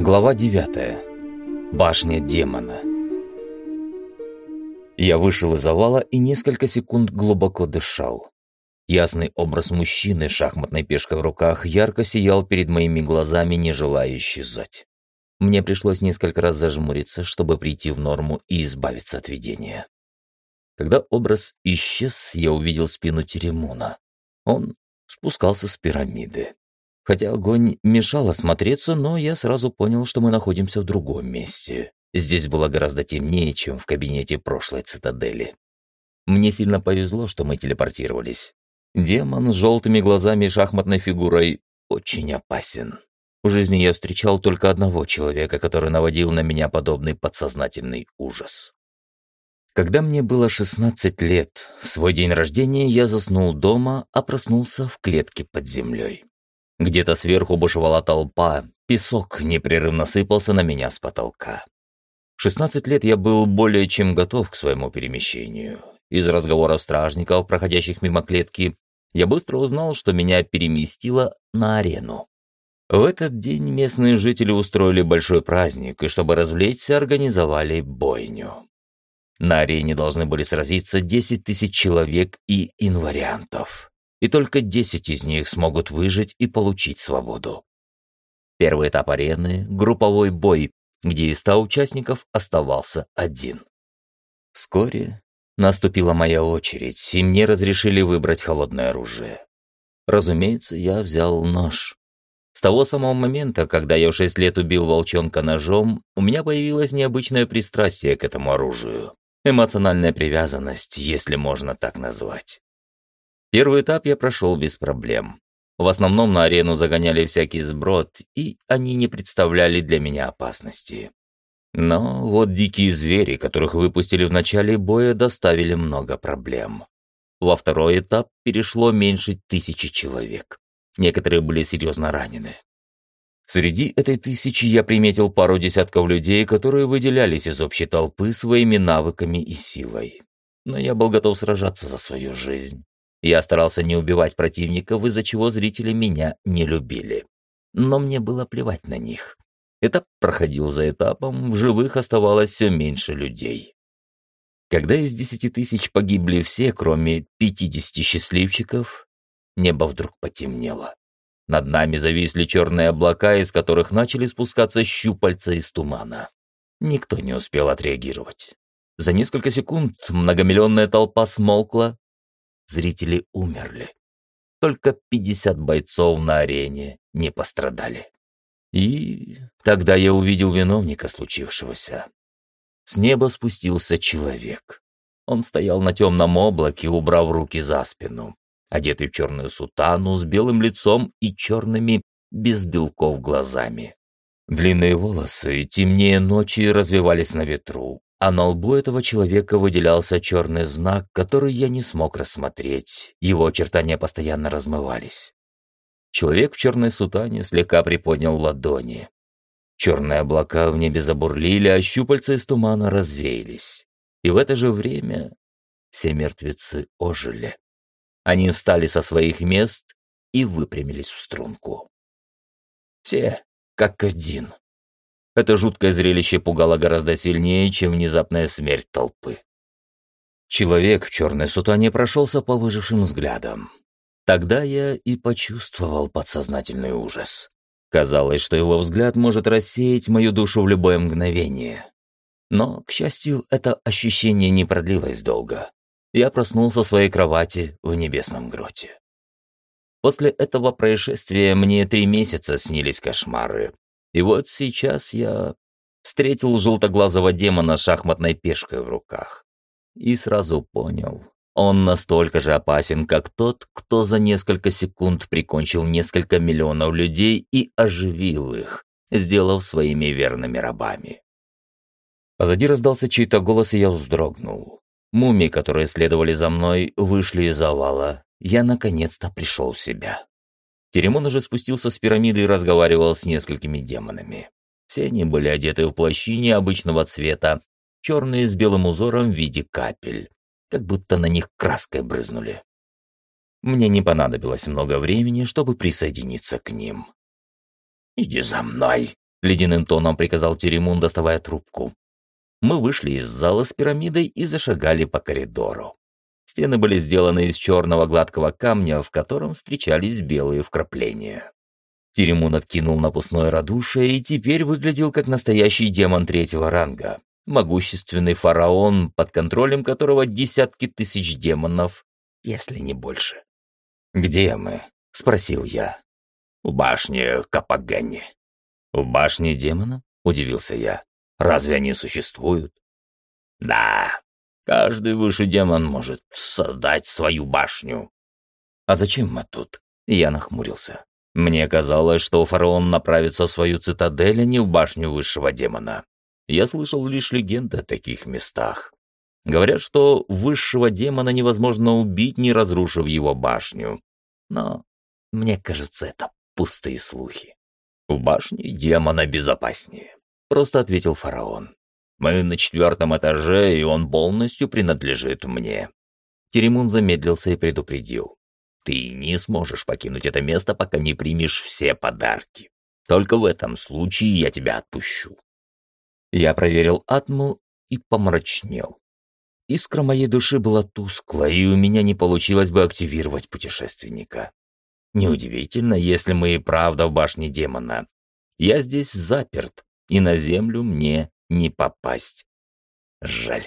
Глава 9. Башня демона. Я вышел из завала и несколько секунд глубоко дышал. Ясный образ мужчины с шахматной пешкой в руках ярко сиял перед моими глазами, не желая исчезать. Мне пришлось несколько раз зажмуриться, чтобы прийти в норму и избавиться от видения. Когда образ исчез, я увидел спину Теремуна. Он спускался с пирамиды. Хотя огонь мешал осмотреться, но я сразу понял, что мы находимся в другом месте. Здесь было гораздо темнее, чем в кабинете прошлой цитадели. Мне сильно повезло, что мы телепортировались. Демон с желтыми глазами и шахматной фигурой очень опасен. В жизни я встречал только одного человека, который наводил на меня подобный подсознательный ужас. Когда мне было 16 лет, в свой день рождения я заснул дома, а проснулся в клетке под землей. Где-то сверху бушевала толпа, песок непрерывно сыпался на меня с потолка. В 16 лет я был более чем готов к своему перемещению. Из разговоров стражников, проходящих мимо клетки, я быстро узнал, что меня переместило на арену. В этот день местные жители устроили большой праздник, и чтобы развлечься, организовали бойню. На арене должны были сразиться 10 тысяч человек и инвариантов. И только 10 из них смогут выжить и получить свободу. Первый этап арены – групповой бой, где из 100 участников оставался один. Вскоре наступила моя очередь, и мне разрешили выбрать холодное оружие. Разумеется, я взял нож. С того самого момента, когда я в 6 лет убил волчонка ножом, у меня появилось необычное пристрастие к этому оружию. Эмоциональная привязанность, если можно так назвать. Первый этап я прошел без проблем. В основном на арену загоняли всякий сброд, и они не представляли для меня опасности. Но вот дикие звери, которых выпустили в начале боя, доставили много проблем. Во второй этап перешло меньше 1000 человек. Некоторые были серьезно ранены. Среди этой 1000 я приметил пару десятков людей, которые выделялись из общей толпы своими навыками и силой. Но я был готов сражаться за свою жизнь. Я старался не убивать противников, из-за чего зрители меня не любили. Но мне было плевать на них. Этап проходил за этапом, в живых оставалось все меньше людей. Когда из 10 тысяч погибли все, кроме 50 счастливчиков, небо вдруг потемнело. Над нами зависли черные облака, из которых начали спускаться щупальца из тумана. Никто не успел отреагировать. За несколько секунд многомиллионная толпа смолкла, зрители умерли. Только 50 бойцов на арене не пострадали. И тогда я увидел виновника случившегося. С неба спустился человек. Он стоял на темном облаке, убрав руки за спину, одетый в черную сутану, с белым лицом и черными, без белков, глазами. Длинные волосы, темнее ночи, развивались на ветру, а на лбу этого человека выделялся черный знак, который я не смог рассмотреть. Его очертания постоянно размывались. Человек в черной сутане слегка приподнял ладони. Черные облака в небе забурлили, а щупальца из тумана развеялись. И в это же время все мертвецы ожили. Они встали со своих мест и выпрямились в струнку. Все как один. Это жуткое зрелище пугало гораздо сильнее, чем внезапная смерть толпы. Человек в черной сутане прошелся по выжившим взглядам. Тогда я и почувствовал подсознательный ужас. Казалось, что его взгляд может рассеять мою душу в любое мгновение. Но, к счастью, это ощущение не продлилось долго. Я проснулся в своей кровати в небесном гроте. После этого происшествия мне 3 месяца снились кошмары. И вот сейчас я встретил желтоглазого демона с шахматной пешкой в руках. И сразу понял, он настолько же опасен, как тот, кто за несколько секунд прикончил несколько миллионов людей и оживил их, сделав своими верными рабами. Позади раздался чей-то голос, и я вздрогнул. Мумии, которые следовали за мной, вышли из завала. Я наконец-то пришел в себя. Теремон уже спустился с пирамиды и разговаривал с несколькими демонами. Все они были одеты в плащи необычного цвета, черные с белым узором в виде капель, как будто на них краской брызнули. Мне не понадобилось много времени, чтобы присоединиться к ним. «Иди за мной», ледяным тоном приказал Теремун, доставая трубку. Мы вышли из зала с пирамидой и зашагали по коридору. Стены были сделаны из черного гладкого камня, в котором встречались белые вкрапления. Теремун откинул напускное радушие и теперь выглядел как настоящий демон третьего ранга. Могущественный фараон, под контролем которого десятки тысяч демонов, если не больше. «Где мы?» — спросил я. «В башне Капагани». «В башне демона?» — удивился я. «Разве они существуют?» «Да, каждый высший демон может создать свою башню». «А зачем мы тут?» — я нахмурился. Мне казалось, что фараон направится в свою цитадель, а не в башню высшего демона. Я слышал лишь легенды о таких местах. Говорят, что высшего демона невозможно убить, не разрушив его башню. Но мне кажется, это пустые слухи. «В башне демона безопаснее», — просто ответил фараон. «Мы на 4-м этаже, и он полностью принадлежит мне». Теремун замедлился и предупредил. «Ты не сможешь покинуть это место, пока не примешь все подарки. Только в этом случае я тебя отпущу». Я проверил атму и помрачнел. Искра моей души была тускла, и у меня не получилось бы активировать путешественника. Неудивительно, если мы и правда в башне демона. Я здесь заперт, и на землю мне не попасть. Жаль.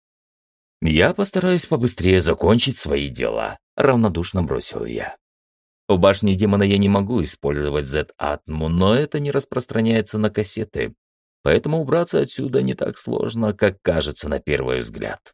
«Я постараюсь побыстрее закончить свои дела», — равнодушно бросил я. В башне демона я не могу использовать Z-атму, но это не распространяется на кассеты, поэтому убраться отсюда не так сложно, как кажется на первый взгляд.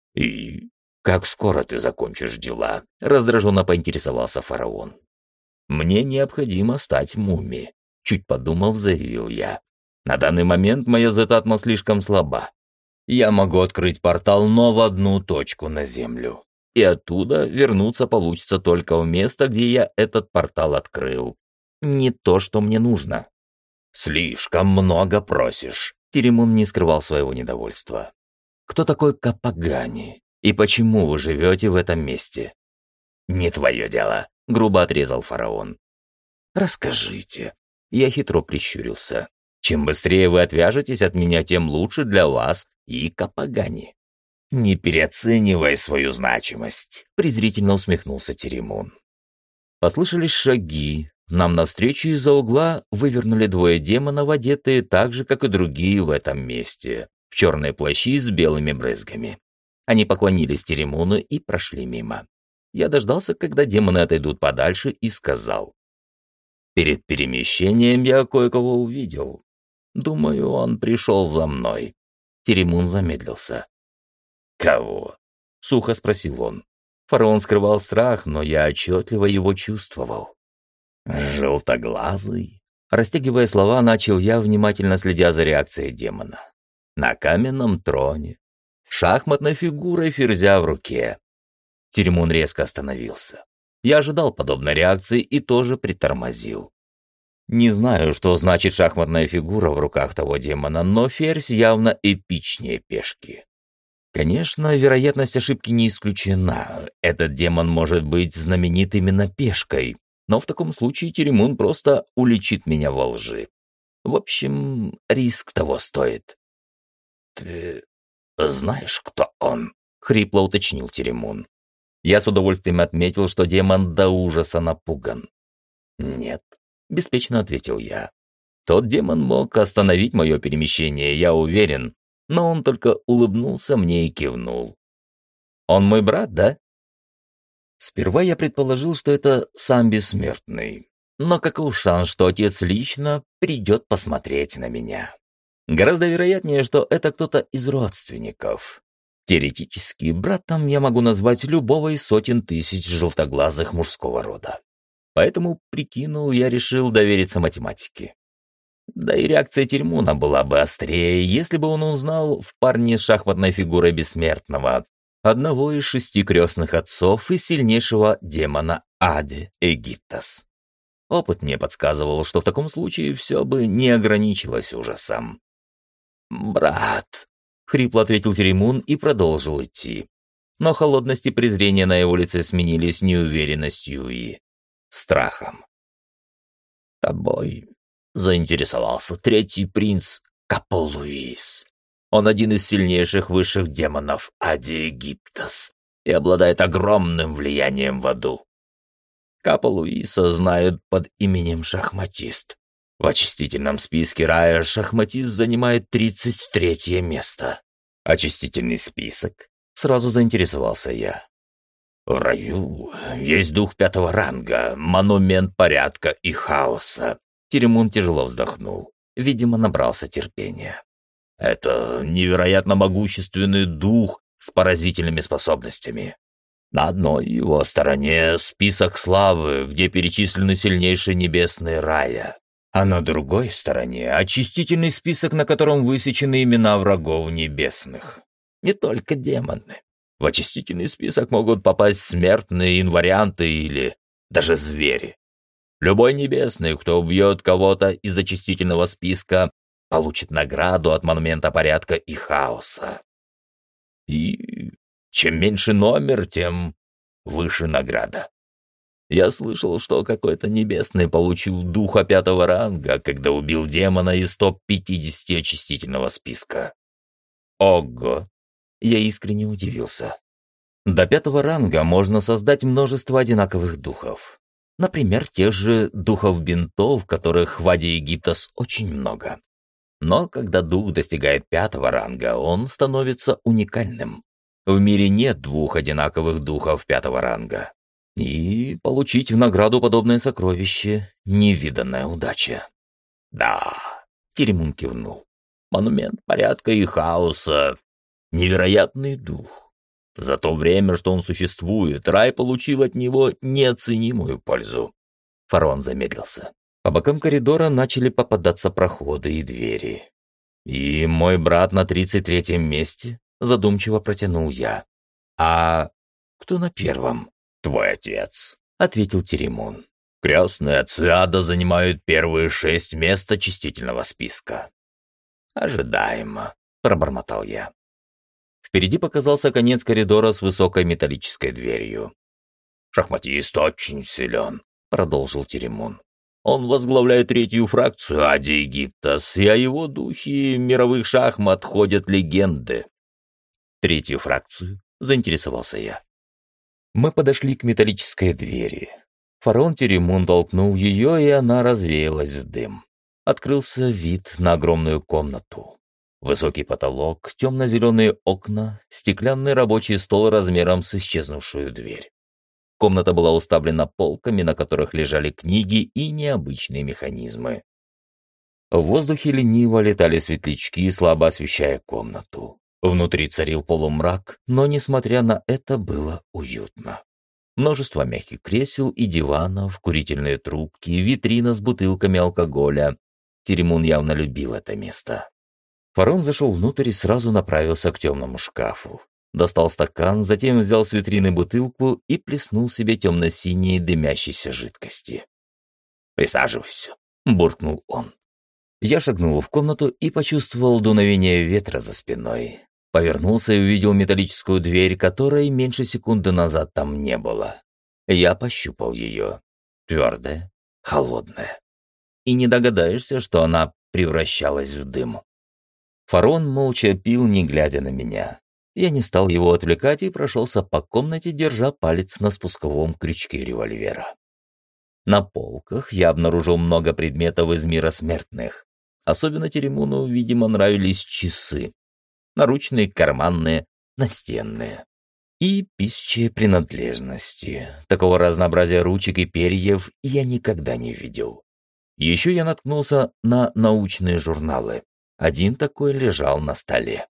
«И как скоро ты закончишь дела?» — раздраженно поинтересовался фараон. «Мне необходимо стать мумией», — чуть подумав, заявил я. «На данный момент моя Z-атма слишком слаба. Я могу открыть портал, но в одну точку на Землю. И оттуда вернуться получится только в место, где я этот портал открыл. Не то, что мне нужно». «Слишком много просишь», — Теремун не скрывал своего недовольства. «Кто такой Капагани? И почему вы живете в этом месте?» «Не твое дело», — грубо отрезал фараон. «Расскажите». Я хитро прищурился. «Чем быстрее вы отвяжетесь от меня, тем лучше для вас и Капагани». «Не переоценивай свою значимость», — презрительно усмехнулся Теремун. Послышались шаги. Нам навстречу из-за угла вывернули двое демонов, одетые так же, как и другие в этом месте, в черные плащи с белыми брызгами. Они поклонились Теремуну и прошли мимо. Я дождался, когда демоны отойдут подальше, и сказал. «Перед перемещением я кое-кого увидел. Думаю, он пришел за мной». Теремун замедлился. «Кого?» — сухо спросил он. Фараон скрывал страх, но я отчетливо его чувствовал. «Желтоглазый?» Растягивая слова, начал я, внимательно следя за реакцией демона. «На каменном троне, с шахматной фигурой ферзя в руке». Теремун резко остановился. Я ожидал подобной реакции и тоже притормозил. Не знаю, что значит шахматная фигура в руках того демона, но ферзь явно эпичнее пешки. Конечно, вероятность ошибки не исключена. Этот демон может быть знаменит именно пешкой, но в таком случае Теремун просто уличит меня во лжи. В общем, риск того стоит. «Ты знаешь, кто он?» — хрипло уточнил Теремун. Я с удовольствием отметил, что демон до ужаса напуган. «Нет», — беспечно ответил я. «Тот демон мог остановить мое перемещение, я уверен, но он только улыбнулся мне и кивнул. Он мой брат, да?» Сперва я предположил, что это сам Бессмертный, но каков шанс, что отец лично придет посмотреть на меня? Гораздо вероятнее, что это кто-то из родственников. Теоретически, братом я могу назвать любого из сотен тысяч желтоглазых мужского рода. Поэтому, прикинул, я решил довериться математике. Да и реакция Теремуна была бы острее, если бы он узнал в парне с шахматной фигурой Бессмертного, одного из 6 крестных отцов и сильнейшего демона Ади Египтас. Опыт мне подсказывал, что в таком случае все бы не ограничилось ужасом. «Брат», — хрипло ответил Теремун и продолжил идти. Но холодность и презрение на его лице сменились неуверенностью и страхом. «Тобой заинтересовался третий принц Капо-Луис. Он один из сильнейших высших демонов Ади-Египтос и обладает огромным влиянием в аду. Капо-Луиса знают под именем Шахматист. В очистительном списке рая Шахматист занимает 33-е место. Очистительный список? Сразу заинтересовался я. В раю есть дух 5-го ранга, монумент порядка и хаоса. Теремун тяжело вздохнул. Видимо, набрался терпения. Это невероятно могущественный дух с поразительными способностями. На одной его стороне список славы, где перечислены сильнейшие небесные рая, а на другой стороне очистительный список, на котором высечены имена врагов небесных. Не только демоны. В очистительный список могут попасть смертные, инварианты или даже звери. Любой небесный, кто убьет кого-то из очистительного списка, получит награду от монумента порядка и хаоса. И чем меньше номер, тем выше награда. Я слышал, что какой-то небесный получил духа 5-го ранга, когда убил демона из топ-50 очистительного списка. Ого! Я искренне удивился. До 5-го ранга можно создать множество одинаковых духов. Например, тех же духов-бинтов, которых в Ади-Египтос очень много. Но когда дух достигает 5-го ранга, он становится уникальным. В мире нет двух одинаковых духов 5-го ранга. И получить в награду подобное сокровище – невиданная удача. Да, Теремун кивнул. Монумент порядка и хаоса – невероятный дух. За то время, что он существует, рай получил от него неоценимую пользу. Фараон замедлился. По бокам коридора начали попадаться проходы и двери. «И мой брат на 33-м месте?» – задумчиво протянул я. «А кто на первом?» «Твой отец», — ответил Теремун. «Крестные отцы ада занимают первые 6 мест очистительного списка». «Ожидаемо», — пробормотал я. Впереди показался конец коридора с высокой металлической дверью. «Шахматист очень силен», — продолжил Теремун. «Он возглавляет 3-ю фракцию Ади-Египтос, и о его духе мировых шахмат ходят легенды». «3-ю фракцию?» — заинтересовался я. Мы подошли к металлической двери. Фараон Теремун толкнул ее, и она развеялась в дым. Открылся вид на огромную комнату. Высокий потолок, темно-зеленые окна, стеклянный рабочий стол размером с исчезнувшую дверь. Комната была уставлена полками, на которых лежали книги и необычные механизмы. В воздухе лениво летали светлячки, слабо освещая комнату. Внутри царил полумрак, но, несмотря на это, было уютно. Множество мягких кресел и диванов, курительные трубки, витрина с бутылками алкоголя. Теремун явно любил это место. Фараон зашел внутрь и сразу направился к темному шкафу. Достал стакан, затем взял с витрины бутылку и плеснул себе темно-синей дымящейся жидкости. «Присаживайся», — буркнул он. Я шагнул в комнату и почувствовал дуновение ветра за спиной. Повернулся и увидел металлическую дверь, которой меньше секунды назад там не было. Я пощупал ее. Твердая, холодная. И не догадаешься, что она превращалась в дым. Фараон молча пил, не глядя на меня. Я не стал его отвлекать и прошелся по комнате, держа палец на спусковом крючке револьвера. На полках я обнаружил много предметов из мира смертных. Особенно Теремуну, видимо, нравились часы. Наручные, карманные, настенные. И пищие принадлежности. Такого разнообразия ручек и перьев я никогда не видел. Еще я наткнулся на научные журналы. Один такой лежал на столе.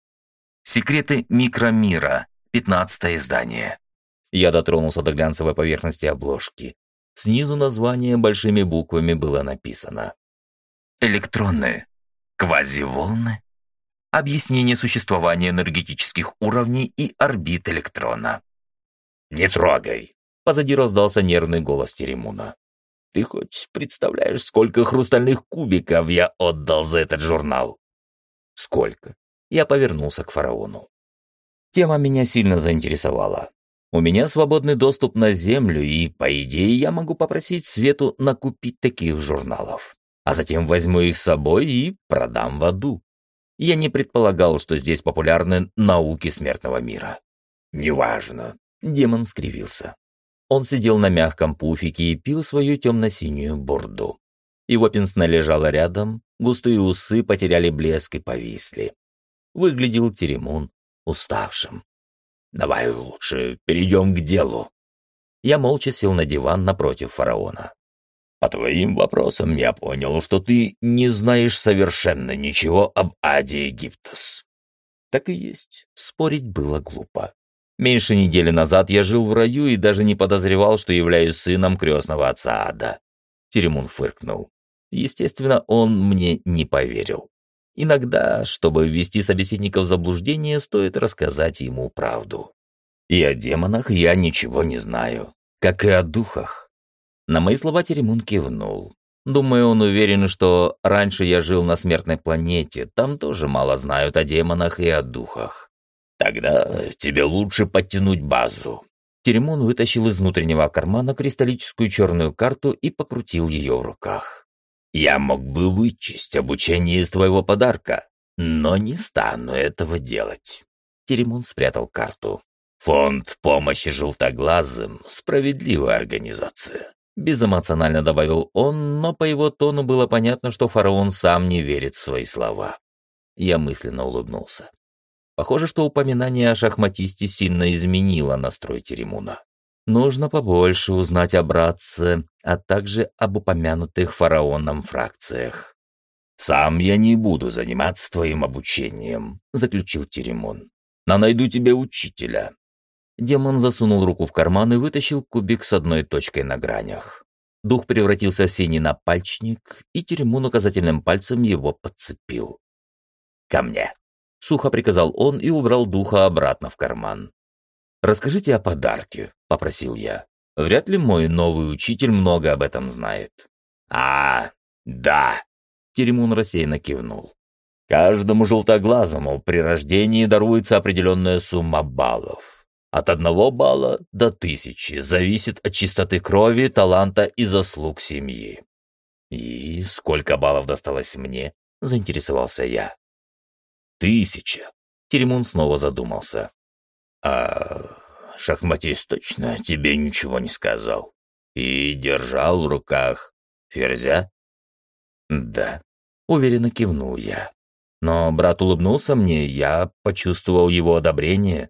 «Секреты микромира», 15-е издание. Я дотронулся до глянцевой поверхности обложки. Снизу название большими буквами было написано. Электроны, квазиволны, объяснение существования энергетических уровней и орбит электрона. «Не трогай!» — позади раздался нервный голос Теремуна. «Ты хоть представляешь, сколько хрустальных кубиков я отдал за этот журнал?» «Сколько?» Я повернулся к фараону. Тема меня сильно заинтересовала. У меня свободный доступ на Землю, и, по идее, я могу попросить Свету накупить таких журналов. а затем возьму их с собой и продам в аду. Я не предполагал, что здесь популярны науки смертного мира». «Неважно», — демон скривился. Он сидел на мягком пуфике и пил свою темно-синюю бурду. Его пенсне лежала рядом, густые усы потеряли блеск и повисли. Выглядел Теремун уставшим. «Давай лучше перейдем к делу». Я молча сел на диван напротив фараона. «По твоим вопросам я понял, что ты не знаешь совершенно ничего об Аде Египтус». Так и есть. Спорить было глупо. Меньше недели назад я жил в раю и даже не подозревал, что являюсь сыном крестного отца Ада. Теремун фыркнул. Естественно, он мне не поверил. Иногда, чтобы ввести собеседника в заблуждение, стоит рассказать ему правду. И о демонах я ничего не знаю, как и о духах. На мои слова Теремун кивнул. Думаю, он уверен, что раньше я жил на смертной планете, там тоже мало знают о демонах и о духах. «Тогда тебе лучше подтянуть базу». Теремун вытащил из внутреннего кармана кристаллическую черную карту и покрутил ее в руках. «Я мог бы вычесть обучение из твоего подарка, но не стану этого делать». Теремун спрятал карту. «Фонд помощи желтоглазым – справедливая организация», – безэмоционально добавил он, но по его тону было понятно, что фараон сам не верит в свои слова. Я мысленно улыбнулся. Похоже, что упоминание о шахматисте сильно изменило настрой Теремуна. Нужно побольше узнать о братце, а также об упомянутых фараоном фракциях. «Сам я не буду заниматься твоим обучением», — заключил Теремун. «Но найду тебе учителя». Демон засунул руку в карман и вытащил кубик с одной точкой на гранях. Дух превратился в синий напальчник, и Теремун указательным пальцем его подцепил. «Ко мне», — сухо приказал он и убрал духа обратно в карман. «Расскажите о подарке», — попросил я. «Вряд ли мой новый учитель много об этом знает». Да», — Теремун рассеянно кивнул. «Каждому желтоглазому при рождении даруется определенная сумма баллов. От 1 балла до 1000 зависит от чистоты крови, таланта и заслуг семьи». «И сколько баллов досталось мне?» — заинтересовался я. 1000. Теремун снова задумался. «А шахматист точно тебе ничего не сказал? И держал в руках ферзя?» «Да», — уверенно кивнул я. Но брат улыбнулся мне, я почувствовал его одобрение.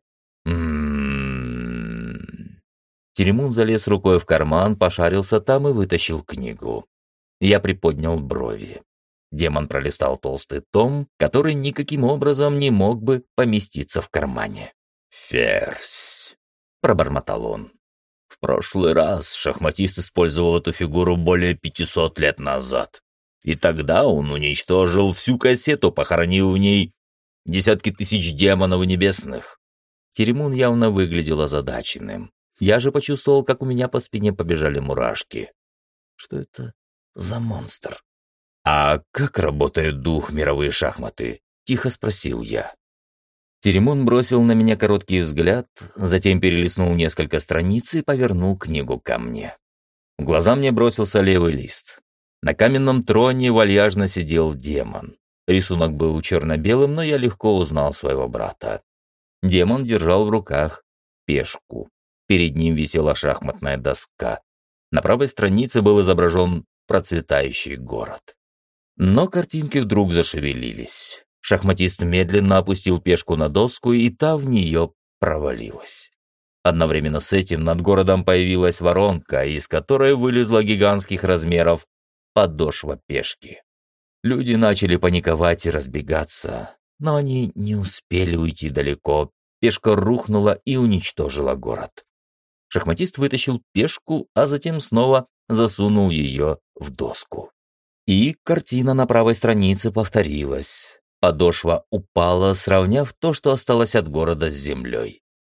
Теремун залез рукой в карман, пошарился там и вытащил книгу. Я приподнял брови. Демон пролистал толстый том, который никаким образом не мог бы поместиться в кармане. «Ферзь», — пробормотал он. «В прошлый раз шахматист использовал эту фигуру более 500 лет назад. И тогда он уничтожил всю кассету, похоронив в ней десятки тысяч демонов небесных». Теремун явно выглядел озадаченным. Я же почувствовал, как у меня по спине побежали мурашки. Что это за монстр? «А как работает дух мировые шахматы?» — тихо спросил я. Теремун бросил на меня короткий взгляд, затем перелистнул несколько страниц и повернул книгу ко мне. В глаза мне бросился левый лист. На каменном троне вальяжно сидел демон. Рисунок был черно-белым, но я легко узнал своего брата. Демон держал в руках пешку. Перед ним висела шахматная доска. На правой странице был изображен процветающий город. Но картинки вдруг зашевелились. Шахматист медленно опустил пешку на доску, и та в нее провалилась. Одновременно с этим над городом появилась воронка, из которой вылезла гигантских размеров подошва пешки. Люди начали паниковать и разбегаться, но они не успели уйти далеко. Пешка рухнула и уничтожила город. Шахматист вытащил пешку, а затем снова засунул ее в доску. И картина на правой странице повторилась. Подошва упала, сравняв то, что осталось от города с землей.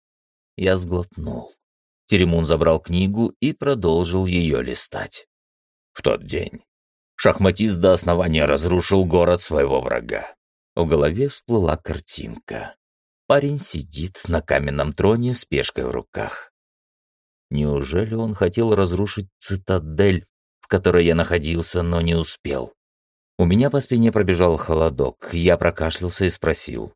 Я сглотнул. Теремун забрал книгу и продолжил ее листать. В тот день шахматист до основания разрушил город своего врага. В голове всплыла картинка. Парень сидит на каменном троне с пешкой в руках. Неужели он хотел разрушить цитадель, в которой я находился, но не успел? У меня по спине пробежал холодок, я прокашлялся и спросил.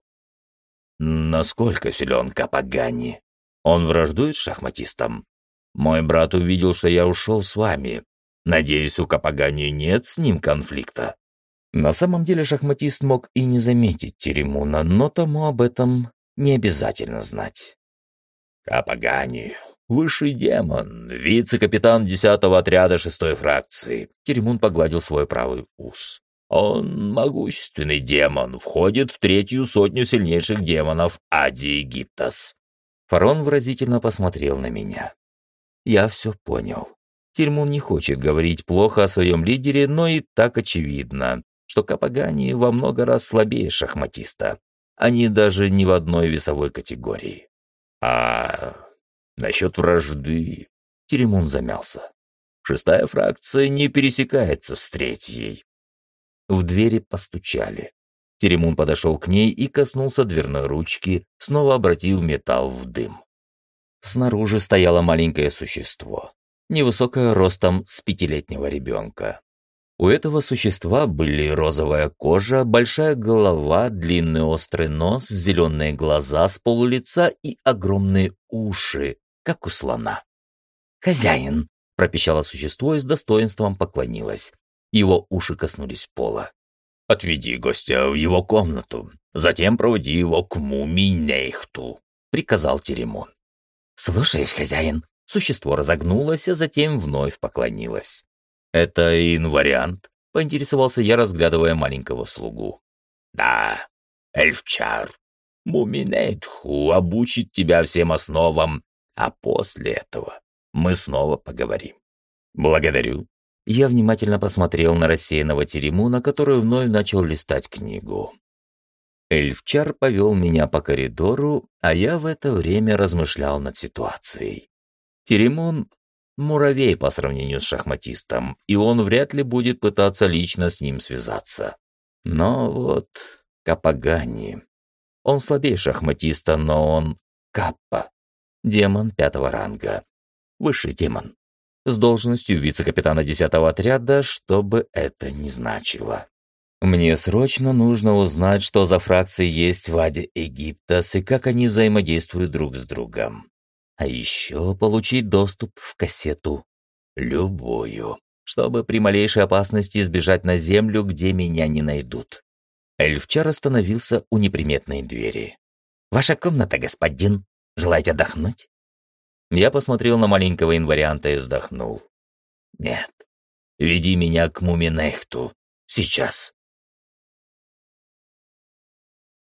«Насколько силен Капагани? Он враждует с шахматистом? Мой брат увидел, что я ушел с вами. Надеюсь, у Капагани нет с ним конфликта». На самом деле шахматист мог и не заметить Теремуна, но тому об этом не обязательно знать. «Капагани, высший демон, вице-капитан 10-го отряда 6-й фракции». Теремун погладил свой правый ус. «Он могущественный демон, входит в 3-ю сотню сильнейших демонов Адии Гиптос». Фарон выразительно посмотрел на меня. Я все понял. Теремун не хочет говорить плохо о своем лидере, но и так очевидно, что Капагани во много раз слабее шахматиста. Они даже не в одной весовой категории. «А насчет вражды...» Теремун замялся. 6-я фракция не пересекается с 3-й. В двери постучали. Теремун подошел к ней и коснулся дверной ручки, снова обратив металл в дым. Снаружи стояло маленькое существо, невысокое ростом с 5-летнего ребенка. У этого существа были розовая кожа, большая голова, длинный острый нос, зеленые глаза с полулица и огромные уши, как у слона. «Хозяин!» – пропищало существо и с достоинством поклонилось. Его уши коснулись пола. «Отведи гостя в его комнату, затем проводи его к мумии Нейхту», — приказал Теремун. «Слушаюсь, хозяин». Существо разогнулось, а затем вновь поклонилось. «Это инвариант?» — поинтересовался я, разглядывая маленького слугу. «Да, Эльфчар. Мумий Нейхту обучит тебя всем основам, а после этого мы снова поговорим». «Благодарю». Я внимательно посмотрел на рассеянного Теремуна, который вновь начал листать книгу. Эльфчар повел меня по коридору, а я в это время размышлял над ситуацией. Теремун — муравей по сравнению с шахматистом, и он вряд ли будет пытаться лично с ним связаться. Но вот Капагани. Он слабее шахматиста, но он Каппа. Демон 5-го ранга. Высший демон. С должностью вице-капитана 10-го отряда, что бы это ни значило. Мне срочно нужно узнать, что за фракции есть в Аде Египтос и как они взаимодействуют друг с другом. А еще получить доступ в кассету. Любую. Чтобы при малейшей опасности сбежать на землю, где меня не найдут. Эльфчар остановился у неприметной двери. «Ваша комната, господин. Желаете отдохнуть?» Я посмотрел на маленького инварианта и вздохнул. «Нет, веди меня к мумии Нейхту. Сейчас».